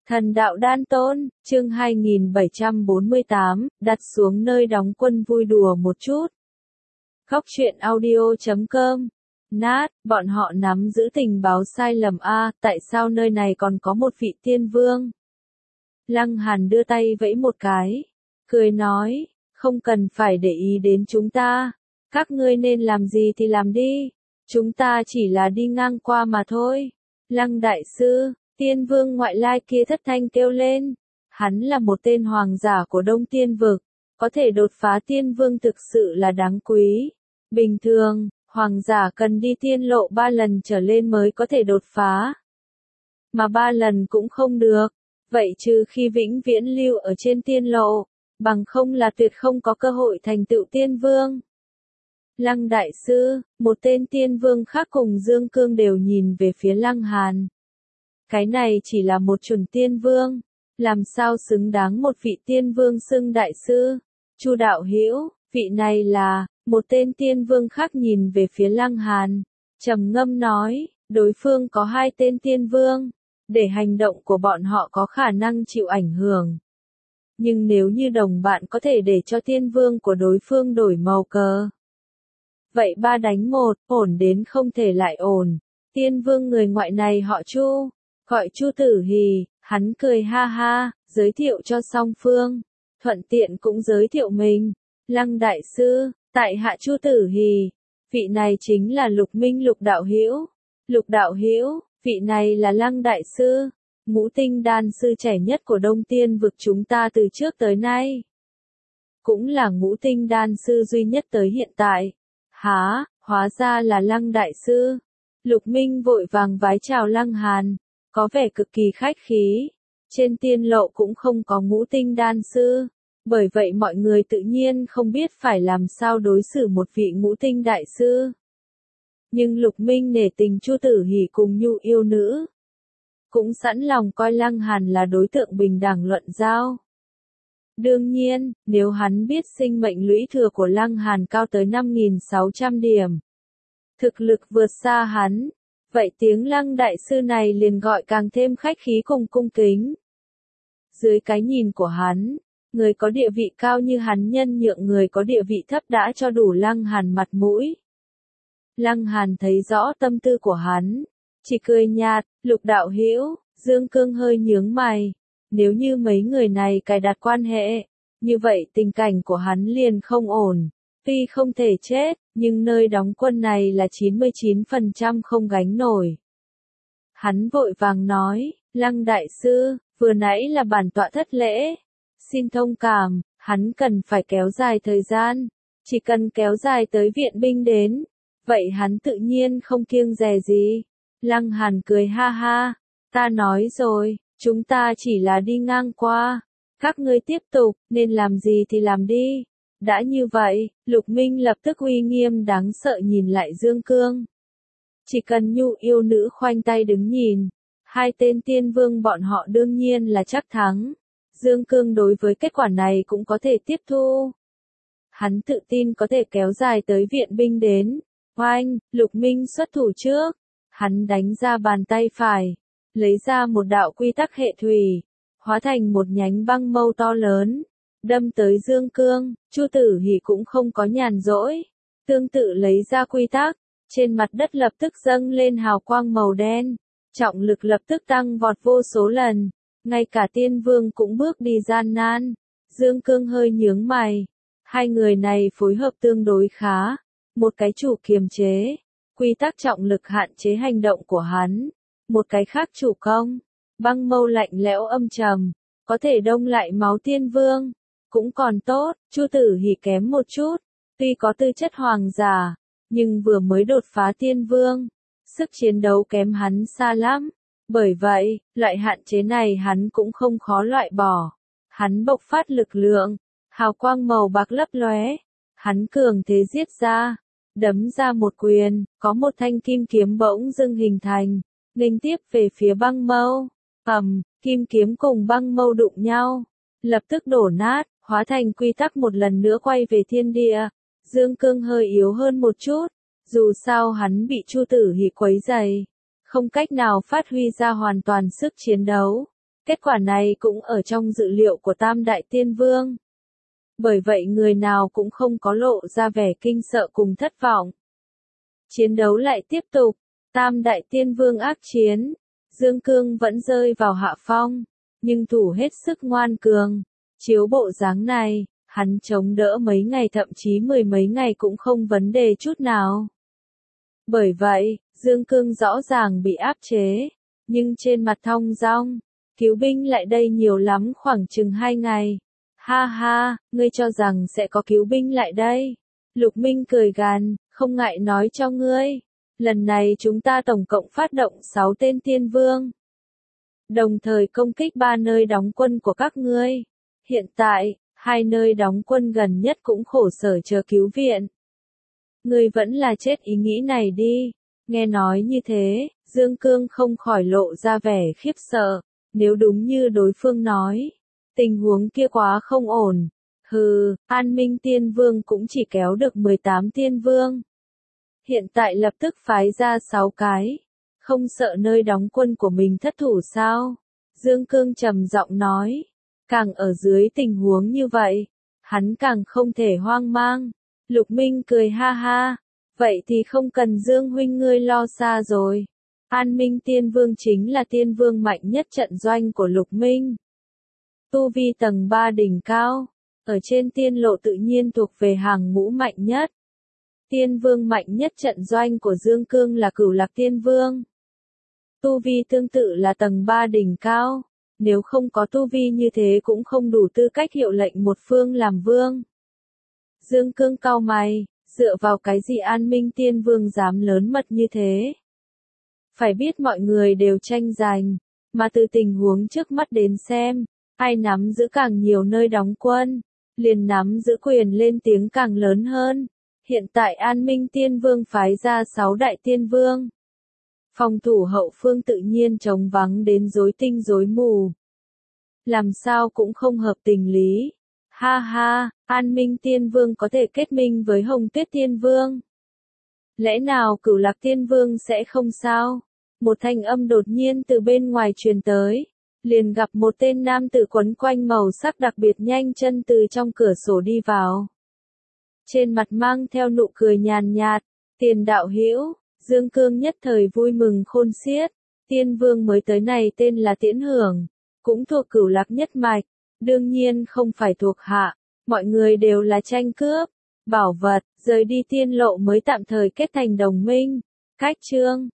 Thần đạo đan tôn, chương 2748, đặt xuống nơi đóng quân vui đùa một chút. Góc truyện audio.com. Nát, bọn họ nắm giữ tình báo sai lầm a, tại sao nơi này còn có một vị tiên vương? Lăng Hàn đưa tay vẫy một cái, cười nói, không cần phải để ý đến chúng ta, các ngươi nên làm gì thì làm đi, chúng ta chỉ là đi ngang qua mà thôi. Lăng đại sư, tiên vương ngoại lai kia thất thanh kêu lên, hắn là một tên hoàng giả của Đông Tiên vực, có thể đột phá tiên vương thực sự là đáng quý. Bình thường, hoàng giả cần đi tiên lộ 3 lần trở lên mới có thể đột phá. Mà 3 lần cũng không được, vậy trừ khi vĩnh viễn lưu ở trên tiên lộ, bằng không là tuyệt không có cơ hội thành tựu tiên vương. Lăng đại sư, một tên tiên vương khác cùng Dương Cương đều nhìn về phía Lăng Hàn. Cái này chỉ là một chuẩn tiên vương, làm sao xứng đáng một vị tiên vương xưng đại sư? Chu đạo hữu, vị này là, một tên tiên vương khác nhìn về phía Lăng Hàn, trầm ngâm nói, đối phương có 2 tên tiên vương, để hành động của bọn họ có khả năng chịu ảnh hưởng. Nhưng nếu như đồng bạn có thể để cho tiên vương của đối phương đổi màu cờ, vậy 3 đánh 1, ổn đến không thể lại ổn. Tiên vương người ngoại này họ Chu, gọi Chu Tử Hì, hắn cười ha ha, giới thiệu cho song phương, thuận tiện cũng giới thiệu mình. Lăng đại sư, tại hạ Chu Tử Hì, vị này chính là Lục Minh Lục đạo hữu. Lục đạo hữu, vị này là Lăng đại sư, ngũ tinh đan sư trẻ nhất của Đông Tiên vực chúng ta từ trước tới nay. Cũng là ngũ tinh đan sư duy nhất tới hiện tại. Hả, hóa ra là Lăng đại sư. Lục Minh vội vàng vái chào Lăng Hàn, có vẻ cực kỳ khách khí. Trên tiên lộ cũng không có ngũ tinh đan sư, bởi vậy mọi người tự nhiên không biết phải làm sao đối xử một vị ngũ tinh đại sư. Nhưng Lục Minh nể tình Chu Tử Hỉ cùng Nhu yêu nữ, cũng sẵn lòng coi Lăng Hàn là đối tượng bình đẳng luận giao. Đương nhiên, nếu hắn biết sinh mệnh lũy thừa của Lăng Hàn cao tới 5.600 điểm, thực lực vượt xa hắn, vậy tiếng Lăng đại sư này liền gọi càng thêm khách khí cùng cung kính. Dưới cái nhìn của hắn, người có địa vị cao như hắn nhân nhượng người có địa vị thấp đã cho đủ Lăng Hàn mặt mũi. Lăng Hàn thấy rõ tâm tư của hắn, chỉ cười nhạt, Lục đạo hữu. Dương Cương hơi nhướng mày, nếu như mấy người này cài đặt quan hệ, như vậy tình cảnh của hắn liền không ổn. Tuy không thể chết, nhưng nơi đóng quân này là 99% không gánh nổi. Hắn vội vàng nói, Lăng đại sư, vừa nãy là bản tọa thất lễ. Xin thông cảm, hắn cần phải kéo dài thời gian. Chỉ cần kéo dài tới viện binh đến, vậy hắn tự nhiên không kiêng dè gì. Lăng Hàn cười ha ha, ta nói rồi, chúng ta chỉ là đi ngang qua. Các ngươi tiếp tục, nên làm gì thì làm đi. Đã như vậy, Lục Minh lập tức uy nghiêm đáng sợ nhìn lại Dương Cương. Chỉ cần Nhu yêu nữ khoanh tay đứng nhìn, 2 tên tiên vương bọn họ đương nhiên là chắc thắng. Dương Cương đối với kết quả này cũng có thể tiếp thu. Hắn tự tin có thể kéo dài tới viện binh đến. Oanh, Lục Minh xuất thủ trước. Hắn đánh ra bàn tay phải, lấy ra một đạo quy tắc hệ thủy, hóa thành một nhánh băng mâu to lớn, đâm tới Dương Cương. Chu Tử Hỉ cũng không có nhàn rỗi, tương tự lấy ra quy tắc, trên mặt đất lập tức dâng lên hào quang màu đen, trọng lực lập tức tăng vọt vô số lần, ngay cả tiên vương cũng bước đi gian nan. Dương Cương hơi nhướng mày, 2 người này phối hợp tương đối khá, một cái chủ kiềm chế, quy tắc trọng lực hạn chế hành động của hắn, một cái khác chủ công, băng mâu lạnh lẽo âm trầm, có thể đông lại máu tiên vương, cũng còn tốt. Chu Tử Hỉ kém một chút, tuy có tư chất hoàng giả, nhưng vừa mới đột phá tiên vương, sức chiến đấu kém hắn xa lắm, bởi vậy, loại hạn chế này hắn cũng không khó loại bỏ. Hắn bộc phát lực lượng, hào quang màu bạc lấp lóe, hắn cường thế giết ra, đấm ra một quyền, có một thanh kim kiếm bỗng dưng hình thành, nghênh tiếp về phía băng mâu. Kim kiếm cùng băng mâu đụng nhau, lập tức đổ nát, hóa thành quy tắc một lần nữa quay về thiên địa. Dương Cương hơi yếu hơn một chút, dù sao hắn bị Chu Tử Hỉ quấy rầy, không cách nào phát huy ra hoàn toàn sức chiến đấu. Kết quả này cũng ở trong dự liệu của Tam Đại Tiên Vương. Bởi vậy người nào cũng không có lộ ra vẻ kinh sợ cùng thất vọng. Chiến đấu lại tiếp tục, Tam Đại Tiên Vương ác chiến, Dương Cương vẫn rơi vào hạ phong, nhưng thủ hết sức ngoan cường. Chiếu bộ dáng này, hắn chống đỡ mấy ngày thậm chí 10 mấy ngày cũng không vấn đề chút nào. Bởi vậy, Dương Cương rõ ràng bị áp chế, nhưng trên mặt thong dong, cứu binh lại đây nhiều lắm khoảng chừng 2 ngày. Ha ha, ngươi cho rằng sẽ có cứu binh lại đây. Lục Minh cười gằn, không ngại nói cho ngươi. Lần này chúng ta tổng cộng phát động 6 tên tiên vương. Đồng thời công kích 3 nơi đóng quân của các ngươi. Hiện tại, 2 nơi đóng quân gần nhất cũng khổ sở chờ cứu viện. Ngươi vẫn là chết ý nghĩ này đi. Nghe nói như thế, Dương Cương không khỏi lộ ra vẻ khiếp sợ. Nếu đúng như đối phương nói, tình huống kia quá không ổn. Hừ, An Minh Tiên Vương cũng chỉ kéo được 18 Tiên Vương. Hiện tại lập tức phái ra 6 cái. Không sợ nơi đóng quân của mình thất thủ sao? Dương Cương trầm giọng nói. Càng ở dưới tình huống như vậy, hắn càng không thể hoang mang. Lục Minh cười ha ha. Vậy thì không cần Dương huynh ngươi lo xa rồi. An Minh Tiên Vương chính là tiên vương mạnh nhất trận doanh của Lục Minh. Tu vi tầng 3 đỉnh cao, ở trên tiên lộ tự nhiên thuộc về hàng ngũ mạnh nhất. Tiên vương mạnh nhất trận doanh của Dương Cương là Cửu Lạc Tiên Vương. Tu vi tương tự là tầng 3 đỉnh cao, nếu không có tu vi như thế cũng không đủ tư cách hiệu lệnh một phương làm vương. Dương Cương cau mày, dựa vào cái gì An Minh Tiên Vương dám lớn mật như thế? Phải biết mọi người đều tranh giành, mà từ tình huống trước mắt đến xem, ai nắm giữ càng nhiều nơi đóng quân, liền nắm giữ quyền lên tiếng càng lớn hơn. Hiện tại An Minh Tiên Vương phái ra 6 đại tiên vương. Phòng thủ hậu phương tự nhiên trống vắng đến rối tinh rối mù. Làm sao cũng không hợp tình lý. Ha ha, An Minh Tiên Vương có thể kết minh với Hồng Tuyết Tiên Vương. Lẽ nào Cửu Lạc Tiên Vương sẽ không sao? Một thanh âm đột nhiên từ bên ngoài truyền tới. Liền gặp một tên nam tử quấn quanh màu sắc đặc biệt nhanh chân từ trong cửa sổ đi vào. Trên mặt mang theo nụ cười nhàn nhạt, Tiền đạo hữu, Dương Cương nhất thời vui mừng khôn xiết. Tiên vương mới tới này tên là Tiễn Hưởng, cũng thuộc Cửu Lạc nhất mạch, đương nhiên không phải thuộc hạ, mọi người đều là tranh cướp, bảo vật, rời đi tiên lộ mới tạm thời kết thành đồng minh. Cách chương